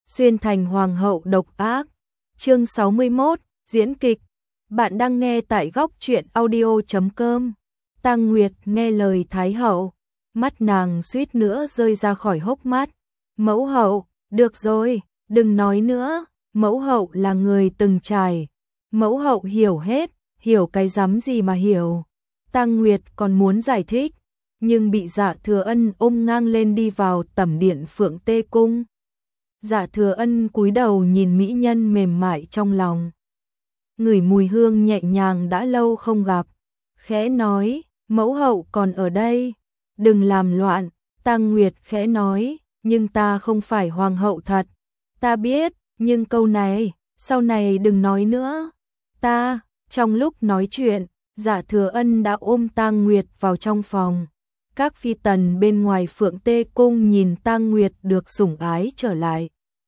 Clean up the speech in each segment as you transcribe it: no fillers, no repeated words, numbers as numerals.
xuyên thành hoàng hậu độc ác. Chương 61, diễn kịch. Bạn đang nghe tại góc truyện audio.com. Tang Nguyệt nghe lời Thái hậu, mắt nàng suýt nữa rơi ra khỏi hốc mắt. Mẫu hậu, được rồi, đừng nói nữa, mẫu hậu là người từng trải. Mẫu hậu hiểu hết, hiểu cái rắm gì mà hiểu. Tang Nguyệt còn muốn giải thích, nhưng bị Dạ Thừa Ân ôm ngang lên đi vào tẩm điện Phượng Tê Cung. Dạ Thừa Ân cúi đầu nhìn mỹ nhân mềm mại trong lòng. Ngửi mùi hương nhẹ nhàng đã lâu không gặp, khẽ nói, mẫu hậu còn ở đây, đừng làm loạn. Tang Nguyệt khẽ nói, nhưng ta không phải hoàng hậu thật. Ta biết, nhưng câu này, sau này đừng nói nữa. Ta, trong lúc nói chuyện, Dạ Thừa Ân đã ôm Tang Nguyệt vào trong phòng. Các phi tần bên ngoài Phượng Tê Cung nhìn Tang Nguyệt được sủng ái trở lại.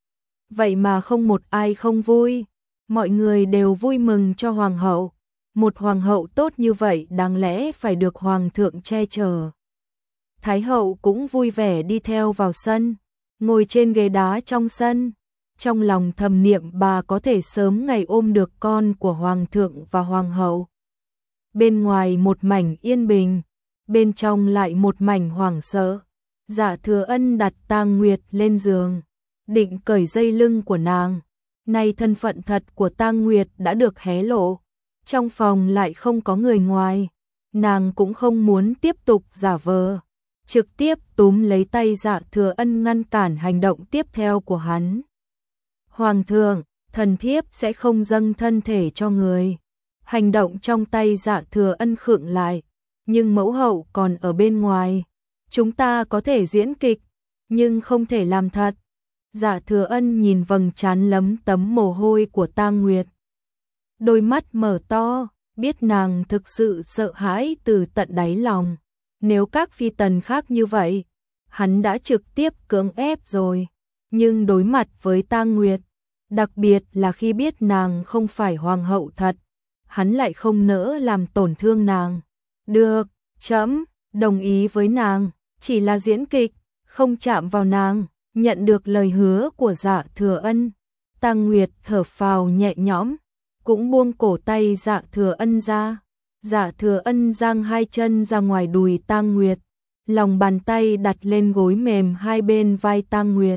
Vậy mà không một ai không vui, mọi người đều vui mừng cho hoàng hậu. Một hoàng hậu tốt như vậy đáng lẽ phải được hoàng thượng che chở. Thái hậu cũng vui vẻ đi theo vào sân, ngồi trên ghế đá trong sân. Trong lòng thầm niệm bà có thể sớm ngày ôm được con của hoàng thượng và hoàng hậu. Bên ngoài một mảnh yên bình, bên trong lại một mảnh hoảng sợ. Dạ Thừa Ân đặt Tang Nguyệt lên giường, định cởi dây lưng của nàng. Nay thân phận thật của Tang Nguyệt đã được hé lộ, trong phòng lại không có người ngoài, nàng cũng không muốn tiếp tục giả vờ, trực tiếp túm lấy tay Dạ Thừa Ân ngăn cản hành động tiếp theo của hắn. Hoàng thượng, thần thiếp sẽ không dâng thân thể cho người. Hành động trong tay Dạ Thừa Ân khựng lại, nhưng mẫu hậu còn ở bên ngoài, chúng ta có thể diễn kịch, nhưng không thể làm thật. Dạ Thừa Ân nhìn vầng trán lấm tấm mồ hôi của Tang Nguyệt, đôi mắt mở to, biết nàng thực sự sợ hãi từ tận đáy lòng. Nếu các phi tần khác như vậy, hắn đã trực tiếp cưỡng ép rồi, nhưng đối mặt với Tang Nguyệt, đặc biệt là khi biết nàng không phải hoàng hậu thật, hắn lại không nỡ làm tổn thương nàng. Được, trẫm đồng ý với nàng, chỉ là diễn kịch, không chạm vào nàng. Nhận được lời hứa của Dạ Thừa Ân, Tang Nguyệt thở phào nhẹ nhõm, cũng buông cổ tay Dạ Thừa Ân ra. Dạ Thừa Ân giang hai chân ra ngoài đùi Tang Nguyệt, lòng bàn tay đặt lên gối mềm hai bên vai Tang Nguyệt,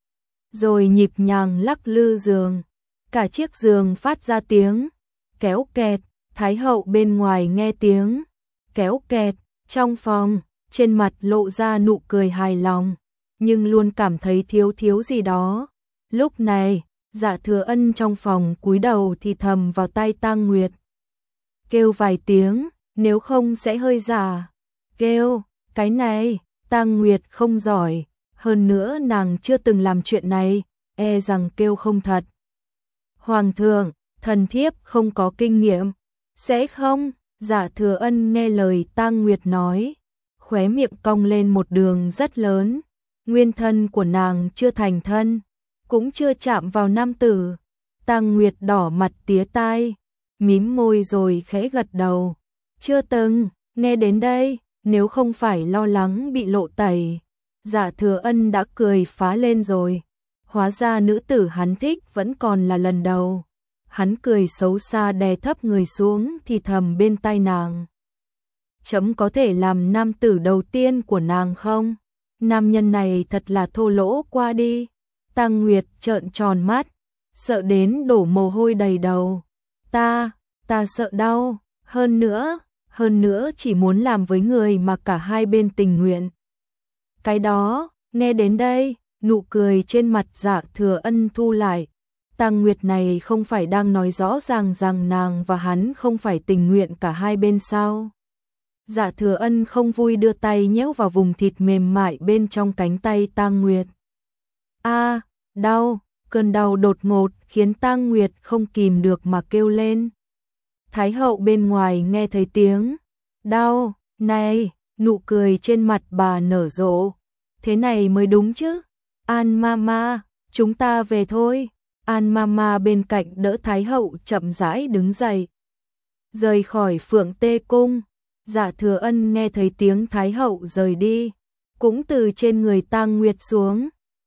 rồi nhịp nhàng lắc lư giường. Cả chiếc giường phát ra tiếng kéo kẹt. Thái hậu bên ngoài nghe tiếng kéo kẹt trong phòng, trên mặt lộ ra nụ cười hài lòng, nhưng luôn cảm thấy thiếu gì đó. Lúc này, Dạ Thừa Ân trong phòng cúi đầu thì thầm vào tai Tang Nguyệt, kêu vài tiếng, nếu không sẽ hơi giả. Kêu, cái này, Tang Nguyệt không giỏi, hơn nữa nàng chưa từng làm chuyện này, e rằng kêu không thật. Hoàng thượng, thần thiếp không có kinh nghiệm. Sẽ không? Dạ Thừa Ân nghe lời Tang Nguyệt nói, khóe miệng cong lên một đường rất lớn. Nguyên thân của nàng chưa thành thân, cũng chưa chạm vào nam tử. Tang Nguyệt đỏ mặt tía tai, mím môi rồi khẽ gật đầu. Chưa từng. Nghe đến đây, nếu không phải lo lắng bị lộ tẩy, Dạ Thừa Ân đã cười phá lên rồi. Hóa ra nữ tử hắn thích vẫn còn là lần đầu. Hắn cười xấu xa đè thấp người xuống thì thầm bên tai nàng, trẫm có thể làm nam tử đầu tiên của nàng không? Nam nhân này thật là thô lỗ quá đi. Tang Nguyệt trợn tròn mắt, sợ đến đổ mồ hôi đầy đầu. Ta sợ đau, hơn nữa chỉ muốn làm với người mà cả hai bên tình nguyện. Cái đó, nghe đến đây, nụ cười trên mặt Dạ Thừa Ân thu lại. Tang Nguyệt này không phải đang nói rõ ràng rằng nàng và hắn không phải tình nguyện cả hai bên sao? Dạ Thừa Ân không vui đưa tay nhéo vào vùng thịt mềm mại bên trong cánh tay Tang Nguyệt. Đau, cơn đau đột ngột khiến Tang Nguyệt không kìm được mà kêu lên. Thái hậu bên ngoài nghe thấy tiếng đau này, nụ cười trên mặt bà nở rộ. Thế này mới đúng chứ. An mama, chúng ta về thôi. An mama bên cạnh đỡ Thái hậu chậm rãi đứng dậy, rời khỏi Phượng Tê Cung. Dạ Thừa Ân nghe thấy tiếng Thái hậu rời đi, cũng từ trên người Tang Nguyệt xuống,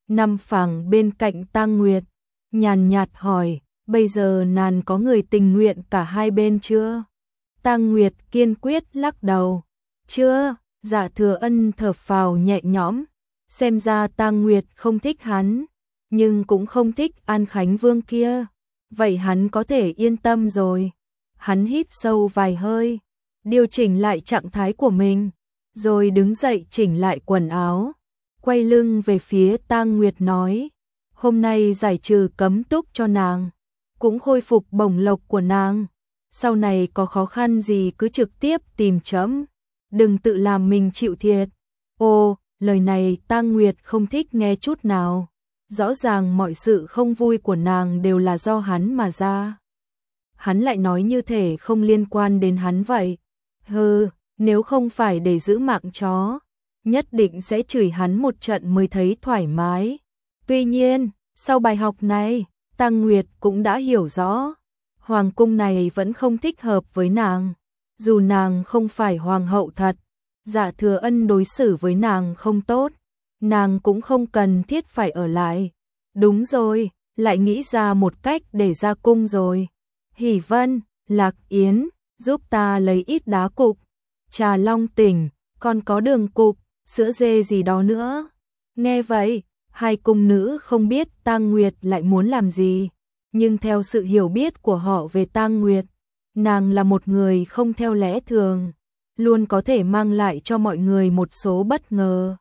nằm phẳng bên cạnh Tang Nguyệt, nhàn nhạt hỏi, bây giờ nàng có người tình nguyện cả hai bên chưa? Tang Nguyệt kiên quyết lắc đầu, chưa. Dạ Thừa Ân thở phào nhẹ nhõm, xem ra Tang Nguyệt không thích hắn, nhưng cũng không thích An Khánh Vương kia, vậy hắn có thể yên tâm rồi. Hắn hít sâu vài hơi, điều chỉnh lại trạng thái của mình, rồi đứng dậy chỉnh lại quần áo, quay lưng về phía Tang Nguyệt nói, hôm nay giải trừ cấm túc cho nàng, cũng khôi phục bổng lộc của nàng, sau này có khó khăn gì cứ trực tiếp tìm trẫm, đừng tự làm mình chịu thiệt. Ô, lời này Tang Nguyệt không thích nghe chút nào, rõ ràng mọi sự không vui của nàng đều là do hắn mà ra. Hắn lại nói như thể không liên quan đến hắn vậy. Hừ, nếu không phải để giữ mạng chó, nhất định sẽ chửi hắn một trận mới thấy thoải mái. Tuy nhiên, sau bài học này, Tang Nguyệt cũng đã hiểu rõ, hoàng cung này vẫn không thích hợp với nàng. Dù nàng không phải hoàng hậu thật, Dạ Thừa Ân đối xử với nàng không tốt, nàng cũng không cần thiết phải ở lại. Đúng rồi, lại nghĩ ra một cách để ra cung rồi. Hỷ Vân, Lạc Yến, giúp ta lấy ít đá cục, trà long tỉnh, còn có đường cục, sữa dê gì đó nữa. Nghe vậy, hai cung nữ không biết Tang Nguyệt lại muốn làm gì, nhưng theo sự hiểu biết của họ về Tang Nguyệt, nàng là một người không theo lẽ thường, luôn có thể mang lại cho mọi người một số bất ngờ.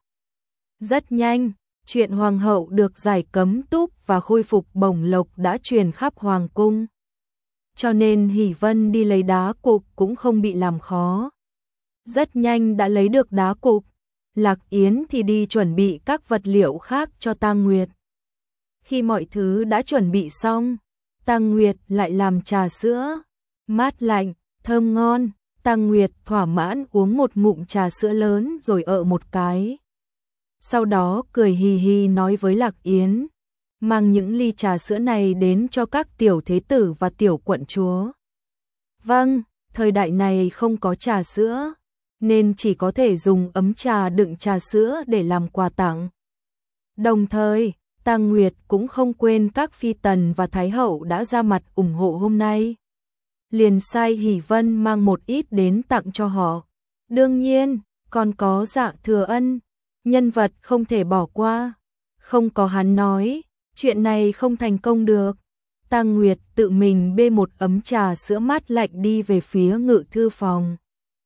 Rất nhanh, chuyện hoàng hậu được giải cấm túc và khôi phục bổng lộc đã truyền khắp hoàng cung. Cho nên Hỷ Vân đi lấy đá cục cũng không bị làm khó. Rất nhanh đã lấy được đá cục, Lạc Yến thì đi chuẩn bị các vật liệu khác cho Tang Nguyệt. Khi mọi thứ đã chuẩn bị xong, Tang Nguyệt lại làm trà sữa, mát lạnh, thơm ngon. Tang Nguyệt thỏa mãn uống một ngụm trà sữa lớn rồi một cái. Sau đó cười hì hì nói với Lạc Yến, mang những ly trà sữa này đến cho các tiểu thế tử và tiểu quận chúa. Vâng, thời đại này không có trà sữa, nên chỉ có thể dùng ấm trà đựng trà sữa để làm quà tặng. Đồng thời, Tang Nguyệt cũng không quên các phi tần và thái hậu đã ra mặt ủng hộ hôm nay. Liền sai Hỷ Vân mang một ít đến tặng cho họ. Đương nhiên, còn có Dạ Thừa Ân, nhân vật không thể bỏ qua. Không có hắn nói, chuyện này không thành công được. Tang Nguyệt tự mình bê một ấm trà sữa mát lạnh đi về phía ngự thư phòng.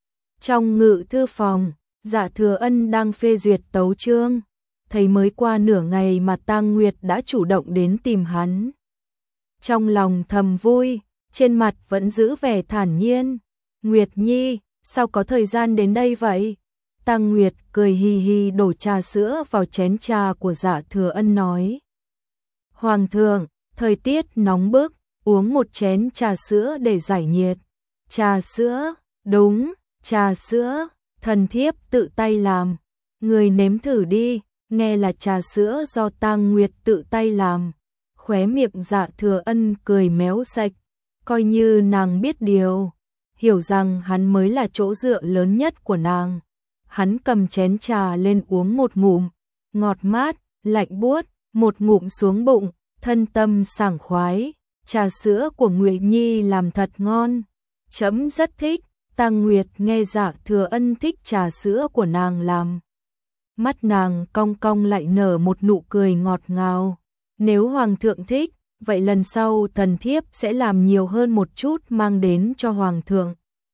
Trong ngự thư phòng, Dạ Thừa Ân đang phê duyệt tấu chương, thấy mới qua nửa ngày mà Tang Nguyệt đã chủ động đến tìm hắn. Trong lòng thầm vui, trên mặt vẫn giữ vẻ thản nhiên. Nguyệt Nhi, sao có thời gian đến đây vậy? Tang Nguyệt cười hì hì đổ trà sữa vào chén trà của Dạ Thừa Ân nói. Hoàng thượng, thời tiết nóng bức, uống một chén trà sữa để giải nhiệt. Trà sữa, đúng, trà sữa, thần thiếp tự tay làm. Người nếm thử đi, nghe là trà sữa do Tang Nguyệt tự tay làm. Khóe miệng Dạ Thừa Ân cười méo sạch, coi như nàng biết điều, hiểu rằng hắn mới là chỗ dựa lớn nhất của nàng. Hắn cầm chén trà lên uống một ngụm, ngọt mát, lạnh buốt, một ngụm xuống bụng, thân tâm sảng khoái. Trà sữa của Nguyệt Nhi làm thật ngon, trẫm rất thích. Tang Nguyệt nghe Dạ Thừa Ân thích trà sữa của nàng làm, mắt nàng cong cong lại nở một nụ cười ngọt ngào. Nếu hoàng thượng thích, vậy lần sau thần thiếp sẽ làm nhiều hơn một chút mang đến cho hoàng thượng.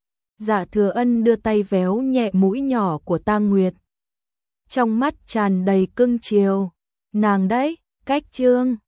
Dạ Thừa Ân đưa tay véo nhẹ mũi nhỏ của Tang Nguyệt, trong mắt tràn đầy cưng chiều. Nàng đấy, cách chương